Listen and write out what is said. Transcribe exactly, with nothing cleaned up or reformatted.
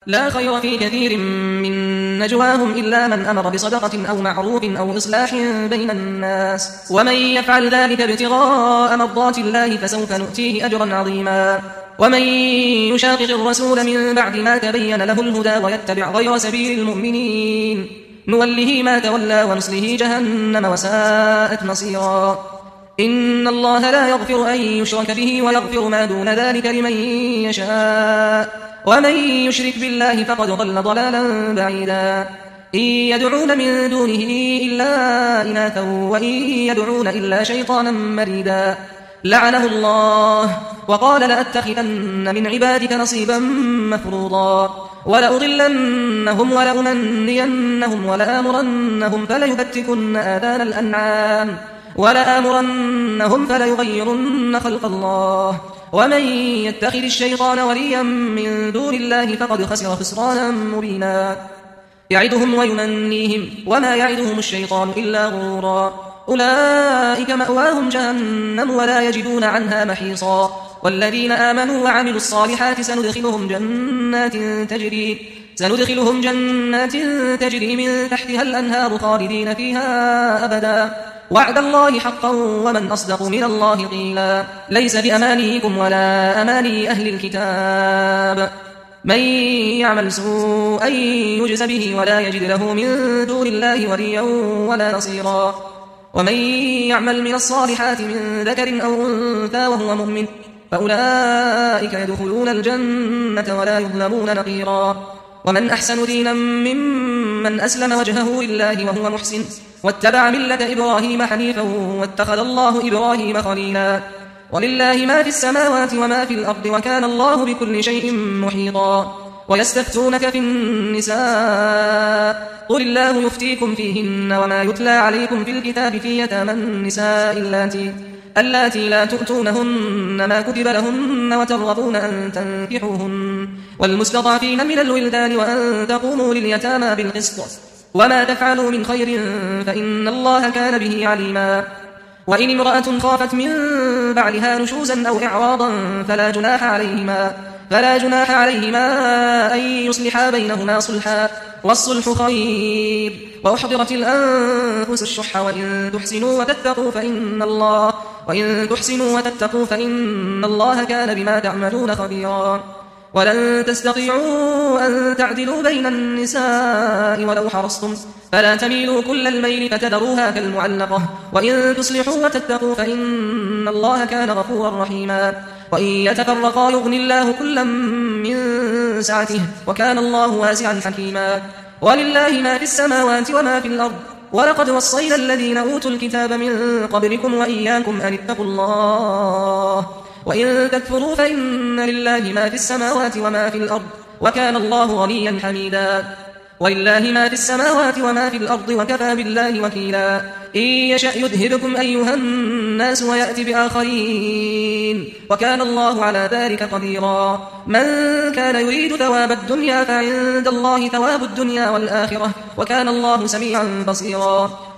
لا خير في كثير من نجواهم إلا من أمر بصدقة أو معروف أو إصلاح بين الناس ومن يفعل ذلك ابتغاء مرضات الله فسوف نؤتيه أجرا عظيما. ومن يشاقق الرسول من بعد ما تبين له الهدى ويتبع غير سبيل المؤمنين نوله ما تولى ونصله جهنم وساءت مصيرا. إن الله لا يغفر أن يشرك به ويغفر ما دون ذلك لمن يشاء ومن يشرك بالله فقد ضل ضلالا بعيدا. إن يدعون من دونه إلا إناثا وإن يدعون إلا شيطانا مريدا لعنه الله وقال لأتخذن من عبادك نصيبا مفروضا ولأضلنهم ولأمنينهم ولآمرنهم فليبتكن آذان الأنعام ولآمرنهم فليغيرن خلق الله ومن يتخذ الشيطان وليا من دون الله فقد خسر خسرانا مبينا. يعدهم ويمنيهم وما يعدهم الشيطان إلا غرورا. أولئك مأواهم جهنم ولا يجدون عنها محيصا. والذين آمنوا وعملوا الصالحات سندخلهم جنات تجري سندخلهم جنات تجري من تحتها الأنهار خالدين فيها أبدا وعد الله حقا ومن أصدق من الله قيلا. ليس بأمانيكم ولا أماني أهل الكتاب من يعمل سوءا يجز به ولا يجد له من دون الله وليا ولا نصيرا. ومن يعمل من الصالحات من ذكر أو أنثى وهو مؤمن فأولئك يدخلون الجنة ولا يظلمون نقيرا. ومن أحسن دينا ممن أسلم وجهه لله وهو محسن واتبع ملة إبراهيم حنيفا واتخذ الله إبراهيم خليلا. ولله ما في السماوات وما في الأرض وكان الله بكل شيء محيطا. ويستفتونك في النساء قل الله يفتيكم فيهن وما يتلى عليكم في الكتاب في يتامى النساء اللاتي اللاتي لا تؤتونهن ما كتب لهن وترغبون أن تنكحوهن والمستضعفين من الولدان وأن تقوموا لليتامى بالقسط وما تفعلوا من خير فإن الله كان به عليما. وإن امرأة خافت من بعلها نشوزا أو إعراضا فلا جناح عليهما فلا جناح عليهما أن يصلحا بينهما صلحا والصلح خير. وأحضرت الأنفس الشح وإن تحسنوا وتتقوا فإن الله وإن تحسنوا وتتقوا فإن الله كان بما تعملون خبيرا. ولن تستطيعوا أن تعدلوا بين النساء ولو حرصتم فلا تميلوا كل الميل فتذروها كالمعلقة وإن تصلحوا وتتقوا فإن الله كان غفورا رحيما. وإن يتفرقا يغني الله كلا من سعته وكان الله واسعا حكيما. ولله ما في السماوات وما في الأرض ولقد وصينا الذين أوتوا الكتاب من قبلكم وإياكم أن اتقوا الله وإن تكفروا فإن لله ما في السماوات وما في الأرض وكان الله غنيا حميدا. ولله ما في السماوات وما في الأرض وكفى بالله وكيلا. إن يشأ يذهبكم أيها الناس ويأتي بآخرين وكان الله على ذلك قديرا. من كان يريد ثواب الدنيا فعند الله ثواب الدنيا والآخرة وكان الله سميعا بصيرا.